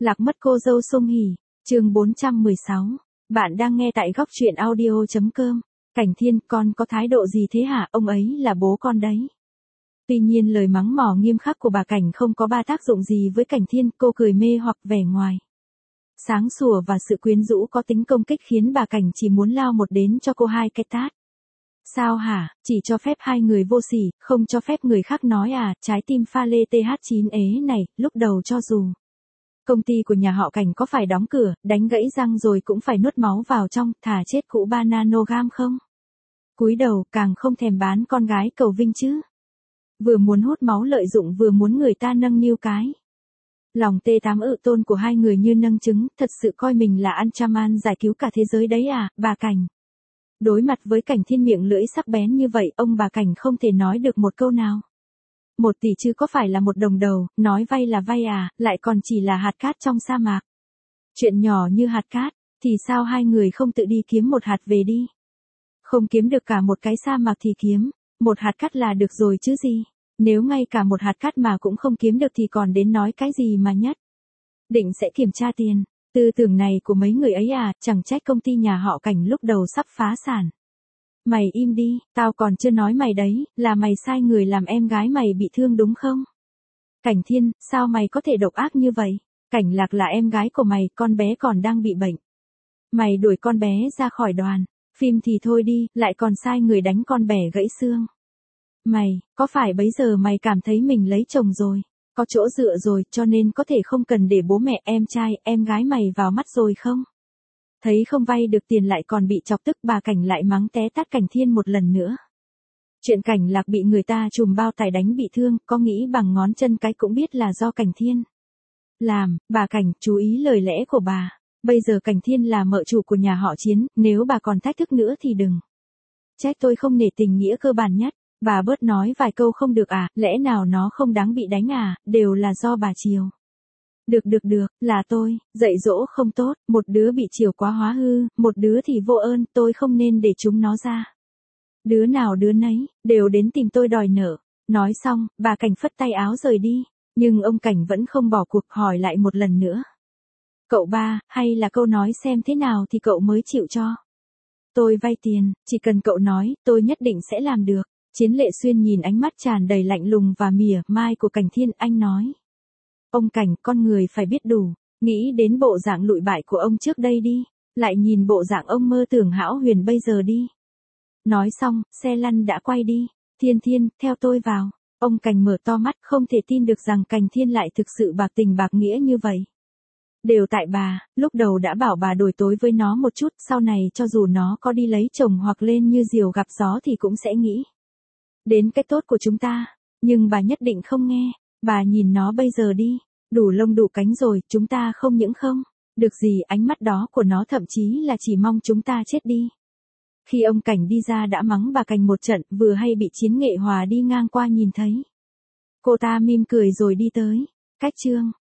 Lạc mất cô dâu Song Hỷ, chương 416. Bạn đang nghe tại góc truyện audio.com. Cảnh Thiên, con có thái độ gì thế hả? Ông ấy là bố con đấy. Tuy nhiên lời mắng mỏ nghiêm khắc của bà Cảnh không có ba tác dụng gì với Cảnh Thiên, cô cười mê hoặc vẻ ngoài sáng sủa và sự quyến rũ có tính công kích khiến bà Cảnh chỉ muốn lao một đến cho cô hai cái tát. Sao hả, chỉ cho phép hai người vô sỉ, không cho phép người khác nói à? Trái tim pha lê TH9 ế này, lúc đầu cho dù công ty của nhà họ Cảnh có phải đóng cửa, đánh gãy răng rồi cũng phải nuốt máu vào trong, thả chết cụ ba nanogam không? Cúi đầu, càng không thèm bán con gái cầu vinh chứ. Vừa muốn hút máu lợi dụng vừa muốn người ta nâng niu cái. Lòng T8 ự tôn của hai người như nâng trứng, thật sự coi mình là Ultraman giải cứu cả thế giới đấy à, bà Cảnh. Đối mặt với Cảnh Thiên miệng lưỡi sắc bén như vậy, ông bà Cảnh không thể nói được một câu nào. 1 tỷ chứ có phải là 1 đồng đầu, nói vay là vay à, lại còn chỉ là hạt cát trong sa mạc. Chuyện nhỏ như hạt cát, thì sao hai người không tự đi kiếm một hạt về đi? Không kiếm được cả một cái sa mạc thì kiếm một hạt cát là được rồi chứ gì. Nếu ngay cả một hạt cát mà cũng không kiếm được thì còn đến nói cái gì mà nhất định sẽ kiểm tra tiền. Tư tưởng này của mấy người ấy à, chẳng trách công ty nhà họ Cảnh lúc đầu sắp phá sản. Mày im đi, tao còn chưa nói mày đấy, là mày sai người làm em gái mày bị thương đúng không? Cảnh Thiên, sao mày có thể độc ác như vậy? Cảnh Lạc là em gái của mày, con bé còn đang bị bệnh. Mày đuổi con bé ra khỏi đoàn phim thì thôi đi, lại còn sai người đánh con bé gãy xương. Mày, có phải bấy giờ mày cảm thấy mình lấy chồng rồi, có chỗ dựa rồi, cho nên có thể không cần để bố mẹ em trai, em gái mày vào mắt rồi không? Thấy không vay được tiền lại còn bị chọc tức, bà Cảnh lại mắng té tát Cảnh Thiên một lần nữa. Chuyện Cảnh Lạc bị người ta trùm bao tải đánh bị thương, có nghĩ bằng ngón chân cái cũng biết là do Cảnh Thiên làm. Bà Cảnh, chú ý lời lẽ của bà. Bây giờ Cảnh Thiên là mợ chủ của nhà họ Chiến, nếu bà còn thách thức nữa thì đừng trách tôi không nể tình nghĩa cơ bản nhất. Bà bớt nói vài câu không được à, lẽ nào nó không đáng bị đánh à, đều là do bà chiều. Được, là tôi, dạy dỗ không tốt, một đứa bị chiều quá hóa hư, một đứa thì vô ơn, tôi không nên để chúng nó ra. Đứa nào đứa nấy, đều đến tìm tôi đòi nợ. Nói xong, bà Cảnh phất tay áo rời đi, nhưng ông Cảnh vẫn không bỏ cuộc, hỏi lại một lần nữa. Cậu ba, hay là câu nói xem thế nào thì cậu mới chịu cho tôi vay tiền, chỉ cần cậu nói, tôi nhất định sẽ làm được. Chiến Lệ Xuyên nhìn ánh mắt tràn đầy lạnh lùng và mỉa mai của Cảnh Thiên, anh nói. Ông Cảnh, con người phải biết đủ, nghĩ đến bộ dạng lụi bại của ông trước đây đi, lại nhìn bộ dạng ông mơ tưởng hão huyền bây giờ đi. Nói xong, xe lăn đã quay đi. Thiên, theo tôi vào. Ông Cảnh mở to mắt, không thể tin được rằng Cảnh Thiên lại thực sự bạc tình bạc nghĩa như vậy. Đều tại bà, lúc đầu đã bảo bà đổi tối với nó một chút, sau này cho dù nó có đi lấy chồng hoặc lên như diều gặp gió thì cũng sẽ nghĩ đến cái tốt của chúng ta. Nhưng bà nhất định không nghe. Bà nhìn nó bây giờ đi, đủ lông đủ cánh rồi, chúng ta không những không được gì, ánh mắt đó của nó thậm chí là chỉ mong chúng ta chết đi. Khi ông Cảnh đi ra đã mắng bà Cảnh một trận, vừa hay bị Chiến Nghệ Hòa đi ngang qua nhìn thấy. Cô ta mỉm cười rồi đi tới. Cách chương